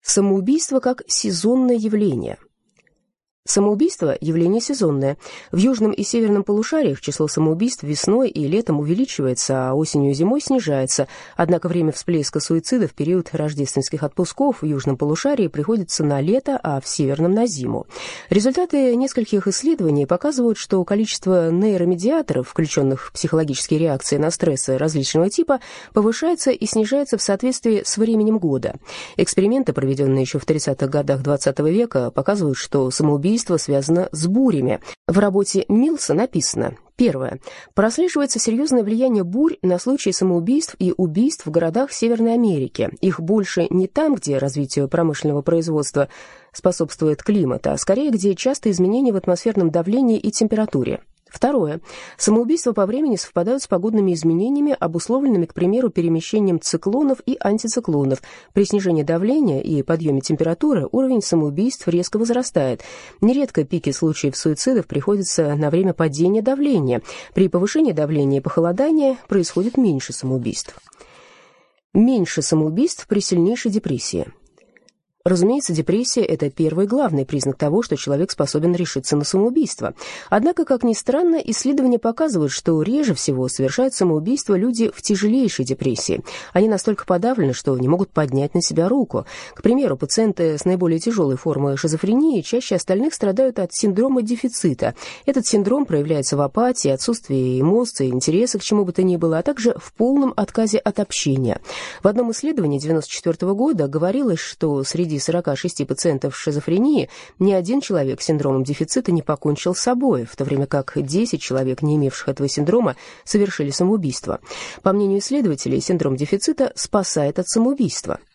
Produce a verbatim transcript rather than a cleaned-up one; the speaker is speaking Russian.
Самоубийство как сезонное явление. Самоубийство – явление сезонное. В южном и северном полушариях число самоубийств весной и летом увеличивается, а осенью и зимой снижается. Однако время всплеска суицида в период рождественских отпусков в южном полушарии приходится на лето, а в северном – на зиму. Результаты нескольких исследований показывают, что количество нейромедиаторов, включенных в психологические реакции на стрессы различного типа, повышается и снижается в соответствии с временем года. Эксперименты, проведенные еще в тридцатых годах двадцатого века, показывают, что самоубийство связано с бурями. В работе Милса написано: первое. Прослеживается серьезное влияние бурь на случаи самоубийств и убийств в городах Северной Америки. Их больше не там, где развитию промышленного производства способствует климат, а скорее, где часто изменения в атмосферном давлении и температуре. Второе. Самоубийства по времени совпадают с погодными изменениями, обусловленными, к примеру, перемещением циклонов и антициклонов. При снижении давления и подъеме температуры уровень самоубийств резко возрастает. Нередко пики случаев суицидов приходятся на время падения давления. При повышении давления и похолодании происходит меньше самоубийств. Меньше самоубийств при сильнейшей депрессии. Разумеется, депрессия – это первый и главный признак того, что человек способен решиться на самоубийство. Однако, как ни странно, исследования показывают, что реже всего совершают самоубийство люди в тяжелейшей депрессии. Они настолько подавлены, что не могут поднять на себя руку. К примеру, пациенты с наиболее тяжелой формой шизофрении чаще остальных страдают от синдрома дефицита. Этот синдром проявляется в апатии, отсутствии эмоций, интереса к чему бы то ни было, а также в полном отказе от общения. В одном исследовании девяносто четвёртого года говорилось, что среди сорока шести пациентов с шизофренией ни один человек с синдромом дефицита не покончил с собой, в то время как десять человек, не имевших этого синдрома, совершили самоубийство. По мнению исследователей, синдром дефицита спасает от самоубийства.